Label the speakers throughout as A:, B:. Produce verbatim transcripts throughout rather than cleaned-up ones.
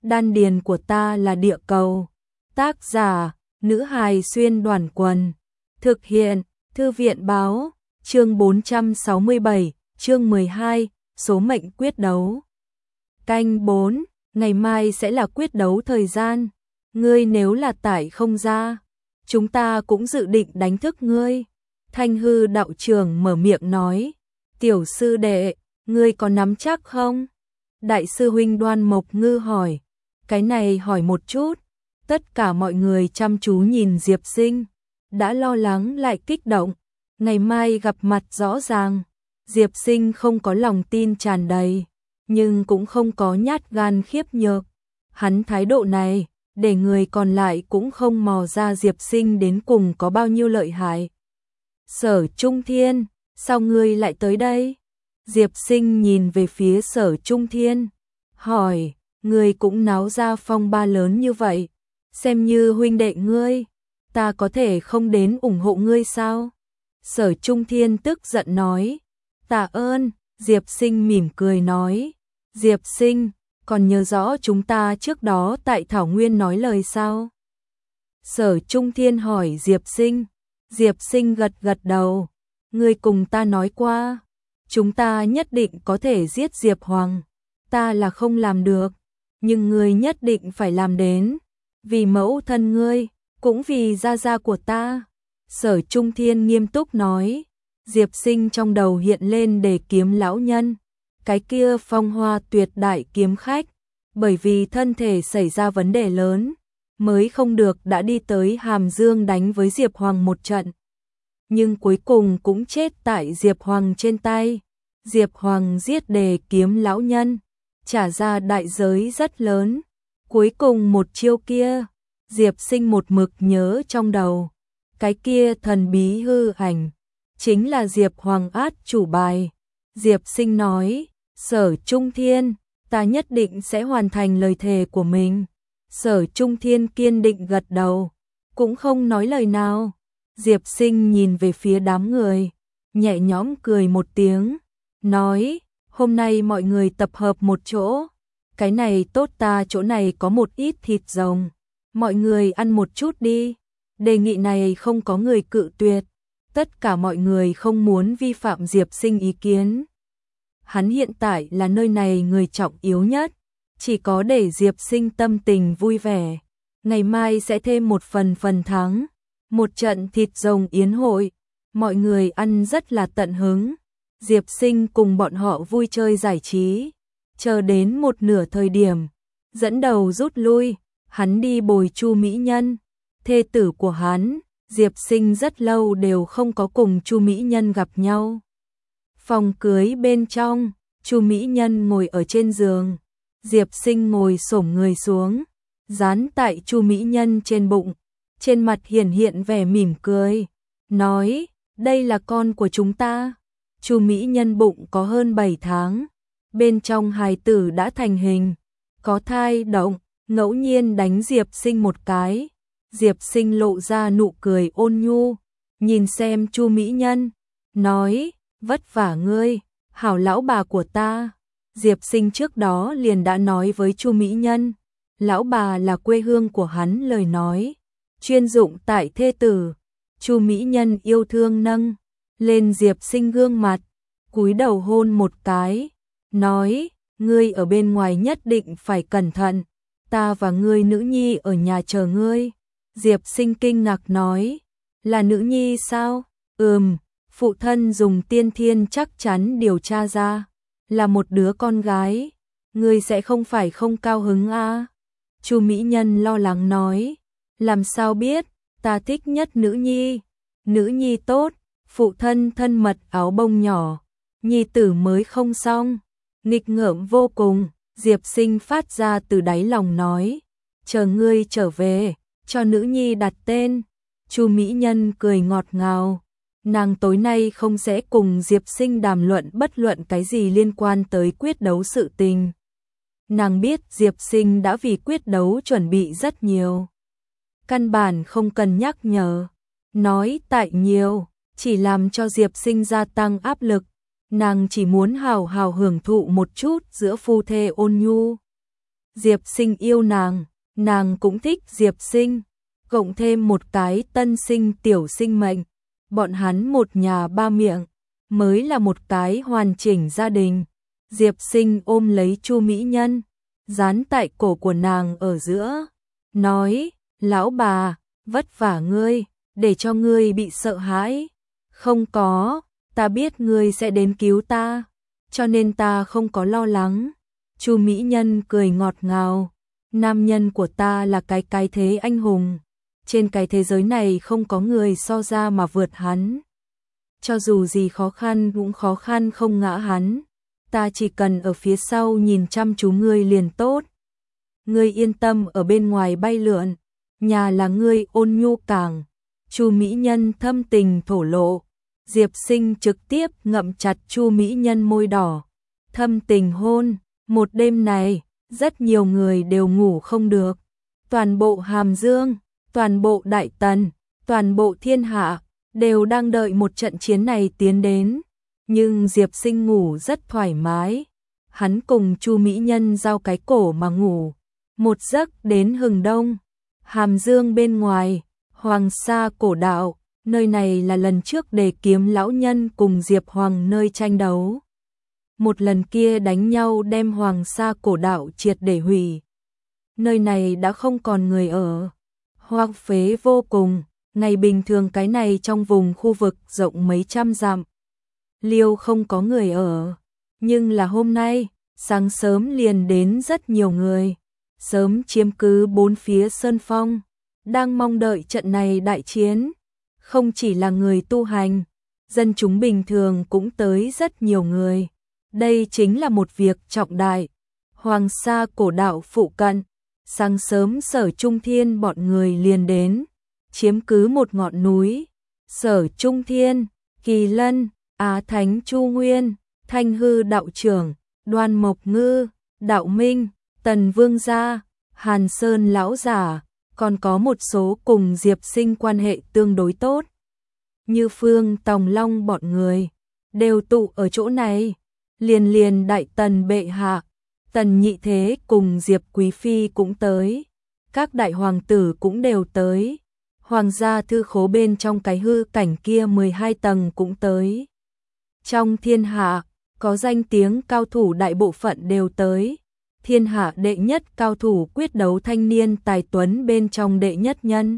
A: Đan điền của ta là địa cầu. Tác giả, nữ hài xuyên đoàn quần. Thực hiện, thư viện báo, chương bốn trăm sáu mươi bảy, chương mười hai, số mệnh quyết đấu. Canh bốn, ngày mai sẽ là quyết đấu thời gian. Ngươi nếu là tải không ra, chúng ta cũng dự định đánh thức ngươi. Thanh hư đạo trưởng mở miệng nói. Tiểu sư đệ, ngươi có nắm chắc không? Đại sư huynh Đoan Mộc Ngư hỏi. Cái này hỏi một chút. Tất cả mọi người chăm chú nhìn Diệp Sinh, đã lo lắng lại kích động. Ngày mai gặp mặt rõ ràng. Diệp Sinh không có lòng tin tràn đầy, nhưng cũng không có nhát gan khiếp nhược. Hắn thái độ này, để người còn lại cũng không mò ra Diệp Sinh đến cùng có bao nhiêu lợi hại. Sở Trung Thiên, sao ngươi lại tới đây? Diệp Sinh nhìn về phía Sở Trung Thiên, hỏi, ngươi cũng náo ra phong ba lớn như vậy, xem như huynh đệ ngươi, ta có thể không đến ủng hộ ngươi sao? Sở Trung Thiên tức giận nói, tạ ơn. Diệp Sinh mỉm cười nói, Diệp Sinh, còn nhớ rõ chúng ta trước đó tại Thảo Nguyên nói lời sao? Sở Trung Thiên hỏi Diệp Sinh. Diệp Sinh gật gật đầu, ngươi cùng ta nói qua, chúng ta nhất định có thể giết Diệp Hoàng, ta là không làm được, nhưng ngươi nhất định phải làm đến, vì mẫu thân ngươi, cũng vì gia gia của ta. Sở Trung Thiên nghiêm túc nói. Diệp Sinh trong đầu hiện lên Đề Kiếm lão nhân, cái kia phong hoa tuyệt đại kiếm khách, bởi vì thân thể xảy ra vấn đề lớn, mới không được đã đi tới Hàm Dương đánh với Diệp Hoàng một trận. Nhưng cuối cùng cũng chết tại Diệp Hoàng trên tay. Diệp Hoàng giết Đề Kiếm lão nhân, trả ra đại giới rất lớn. Cuối cùng một chiêu kia, Diệp Sinh một mực nhớ trong đầu. Cái kia thần bí hư ảnh, chính là Diệp Hoàng át chủ bài. Diệp Sinh nói, Sở Trung Thiên, ta nhất định sẽ hoàn thành lời thề của mình. Sở Trung Thiên kiên định gật đầu, cũng không nói lời nào. Diệp Sinh nhìn về phía đám người, nhẹ nhõm cười một tiếng, nói, hôm nay mọi người tập hợp một chỗ, cái này tốt, ta chỗ này có một ít thịt rồng, mọi người ăn một chút đi. Đề nghị này không có người cự tuyệt, tất cả mọi người không muốn vi phạm Diệp Sinh ý kiến. Hắn hiện tại là nơi này người trọng yếu nhất, chỉ có để Diệp Sinh tâm tình vui vẻ. Ngày mai sẽ thêm một phần phần thắng, một trận thịt rồng yến hội, mọi người ăn rất là tận hứng. Diệp Sinh cùng bọn họ vui chơi giải trí, chờ đến một nửa thời điểm, dẫn đầu rút lui, hắn đi bồi Chu Mỹ Nhân, thê tử của hắn. Diệp Sinh rất lâu đều không có cùng Chu Mỹ Nhân gặp nhau. Phòng cưới bên trong, Chu Mỹ Nhân ngồi ở trên giường, Diệp Sinh ngồi xổm người xuống, dán tại Chu Mỹ Nhân trên bụng, trên mặt hiển hiện vẻ mỉm cười, nói, đây là con của chúng ta. Chu Mỹ Nhân bụng có hơn bảy tháng, bên trong hài tử đã thành hình, có thai động, ngẫu nhiên đánh Diệp Sinh một cái. Diệp Sinh lộ ra nụ cười ôn nhu, nhìn xem Chu Mỹ Nhân, nói, vất vả ngươi, hảo lão bà của ta. Diệp Sinh trước đó liền đã nói với Chu Mỹ Nhân, lão bà là quê hương của hắn, lời nói chuyên dụng tại thê tử. Chu Mỹ Nhân yêu thương nâng lên Diệp Sinh gương mặt, cúi đầu hôn một cái, nói, ngươi ở bên ngoài nhất định phải cẩn thận, ta và ngươi nữ nhi ở nhà chờ ngươi. Diệp Sinh kinh ngạc nói, là nữ nhi sao? Ừm, phụ thân dùng tiên thiên chắc chắn điều tra ra, là một đứa con gái, ngươi sẽ không phải không cao hứng à? Chu Mỹ Nhân lo lắng nói, làm sao biết, ta thích nhất nữ nhi, nữ nhi tốt, phụ thân thân mật áo bông nhỏ, nhi tử mới không xong, nghịch ngợm vô cùng. Diệp Sinh phát ra từ đáy lòng nói, chờ ngươi trở về, cho nữ nhi đặt tên. Chu Mỹ Nhân cười ngọt ngào, nàng tối nay không sẽ cùng Diệp Sinh đàm luận bất luận cái gì liên quan tới quyết đấu sự tình. Nàng biết Diệp Sinh đã vì quyết đấu chuẩn bị rất nhiều, căn bản không cần nhắc nhở, nói tại nhiều, chỉ làm cho Diệp Sinh gia tăng áp lực. Nàng chỉ muốn hào hào hưởng thụ một chút giữa phu thê ôn nhu. Diệp Sinh yêu nàng, nàng cũng thích Diệp Sinh, cộng thêm một cái tân sinh tiểu sinh mệnh, bọn hắn một nhà ba miệng, mới là một cái hoàn chỉnh gia đình. Diệp Sinh ôm lấy Chu Mỹ Nhân, dán tại cổ của nàng ở giữa, nói, lão bà, vất vả ngươi, để cho ngươi bị sợ hãi. Không có, ta biết ngươi sẽ đến cứu ta, cho nên ta không có lo lắng. Chu Mỹ Nhân cười ngọt ngào, nam nhân của ta là cái cái thế anh hùng, trên cái thế giới này không có người so ra mà vượt hắn. Cho dù gì khó khăn cũng khó khăn không ngã hắn, ta chỉ cần ở phía sau nhìn chăm chú ngươi liền tốt. Ngươi yên tâm ở bên ngoài bay lượn, nhà là ngươi ôn nhu càng. Chu Mỹ Nhân thâm tình thổ lộ, Diệp Sinh trực tiếp ngậm chặt Chu Mỹ Nhân môi đỏ, thâm tình hôn. Một đêm này, rất nhiều người đều ngủ không được. Toàn bộ Hàm Dương, toàn bộ Đại Tần, toàn bộ thiên hạ, đều đang đợi một trận chiến này tiến đến. Nhưng Diệp Sinh ngủ rất thoải mái. Hắn cùng Chu Mỹ Nhân giao cái cổ mà ngủ. Một giấc đến hừng đông. Hàm Dương bên ngoài, Hoàng Sa cổ đạo, nơi này là lần trước Đề Kiếm lão nhân cùng Diệp Hoàng nơi tranh đấu. Một lần kia đánh nhau đem Hoàng Sa cổ đạo triệt để hủy. Nơi này đã không còn người ở, hoang phế vô cùng. Ngày bình thường cái này trong vùng khu vực rộng mấy trăm dặm, liêu không có người ở. Nhưng là hôm nay, sáng sớm liền đến rất nhiều người, sớm chiếm cứ bốn phía sơn phong, đang mong đợi trận này đại chiến. Không chỉ là người tu hành, dân chúng bình thường cũng tới rất nhiều người. Đây chính là một việc trọng đại. Hoàng Sa cổ đạo phụ cận, sáng sớm Sở Trung Thiên bọn người liền đến, chiếm cứ một ngọn núi. Sở Trung Thiên, Kỳ Lân, Á Thánh Chu Nguyên, Thanh Hư đạo trưởng, Đoan Mộc Ngư, Đạo Minh, Tần Vương gia, Hàn Sơn lão giả, còn có một số cùng Diệp Sinh quan hệ tương đối tốt, như Phương Tòng Long bọn người, đều tụ ở chỗ này. Liền liền Đại Tần bệ hạ, Tần Nhị Thế cùng Diệp Quý Phi cũng tới. Các đại hoàng tử cũng đều tới. Hoàng gia thư khố bên trong cái hư cảnh kia mười hai tầng cũng tới. Trong thiên hạ, có danh tiếng cao thủ đại bộ phận đều tới. Thiên hạ đệ nhất cao thủ quyết đấu thanh niên tài tuấn bên trong đệ nhất nhân.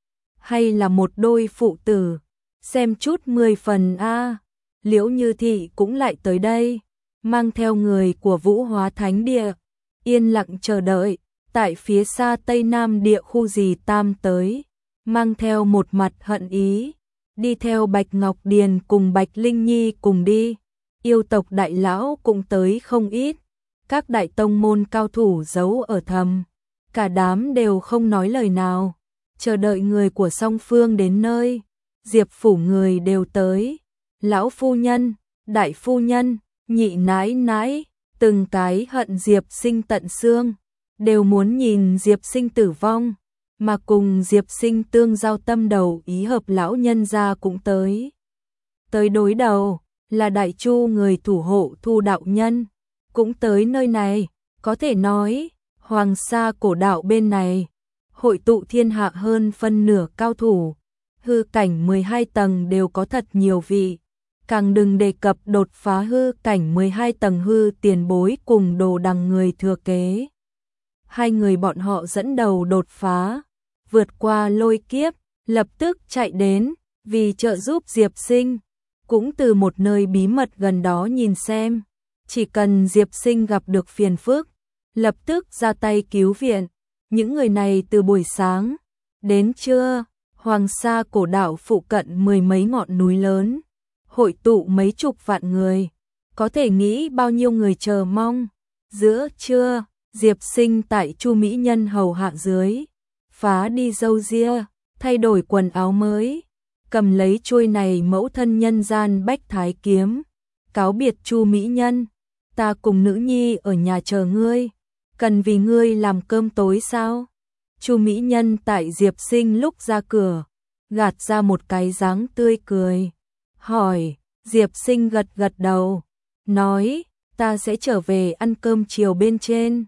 A: Hay là một đôi phụ tử, xem chút mười phần a. Liễu Như Thị cũng lại tới đây, mang theo người của Vũ Hóa Thánh Địa, yên lặng chờ đợi. Tại phía xa Tây Nam địa khu Dì Tam tới, mang theo một mặt hận ý, đi theo Bạch Ngọc Điền cùng Bạch Linh Nhi cùng đi. Yêu tộc đại lão cũng tới không ít, các đại tông môn cao thủ giấu ở thầm, cả đám đều không nói lời nào, chờ đợi người của song phương đến nơi. Diệp phủ người đều tới, lão phu nhân, đại phu nhân, nhị nãi nãi, từng cái hận Diệp Sinh tận xương, đều muốn nhìn Diệp Sinh tử vong, mà cùng Diệp Sinh tương giao tâm đầu ý hợp lão nhân gia cũng tới. Tới đối đầu là Đại Chu người thủ hộ Thu đạo nhân, cũng tới nơi này. Có thể nói, Hoàng Sa cổ đạo bên này, hội tụ thiên hạ hơn phân nửa cao thủ, hư cảnh mười hai tầng đều có thật nhiều vị. Càng đừng đề cập đột phá hư cảnh mười hai tầng hư tiền bối cùng Đồ Đằng người thừa kế. Hai người bọn họ dẫn đầu đột phá, vượt qua lôi kiếp, lập tức chạy đến, vì trợ giúp Diệp Sinh, cũng từ một nơi bí mật gần đó nhìn xem. Chỉ cần Diệp Sinh gặp được phiền phức, lập tức ra tay cứu viện. Những người này từ buổi sáng đến trưa, Hoàng Sa cổ đạo phụ cận mười mấy ngọn núi lớn, hội tụ mấy chục vạn người, có thể nghĩ bao nhiêu người chờ mong. Giữa trưa, Diệp Sinh tại Chu Mỹ Nhân hầu hạ dưới, phá đi râu ria, thay đổi quần áo mới, cầm lấy chuôi này mẫu thân nhân gian bách thái kiếm, cáo biệt Chu Mỹ Nhân, ta cùng nữ nhi ở nhà chờ ngươi, cần vì ngươi làm cơm tối sao? Chu Mỹ Nhân tại Diệp Sinh lúc ra cửa, gạt ra một cái dáng tươi cười, hỏi. Diệp Sinh gật gật đầu, nói, ta sẽ trở về ăn cơm chiều bên trên.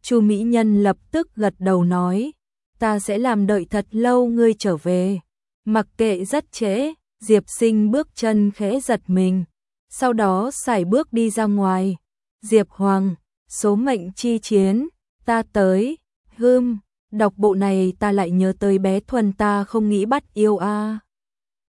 A: Chu Mỹ Nhân lập tức gật đầu nói, ta sẽ làm đợi thật lâu ngươi trở về. Mặc kệ rất trễ, Diệp Sinh bước chân khẽ giật mình, sau đó sải bước đi ra ngoài. Diệp Hoàng, số mệnh chi chiến, ta tới. Hừm, đọc bộ này ta lại nhớ tới bé Thuần, ta không nghĩ bắt yêu a.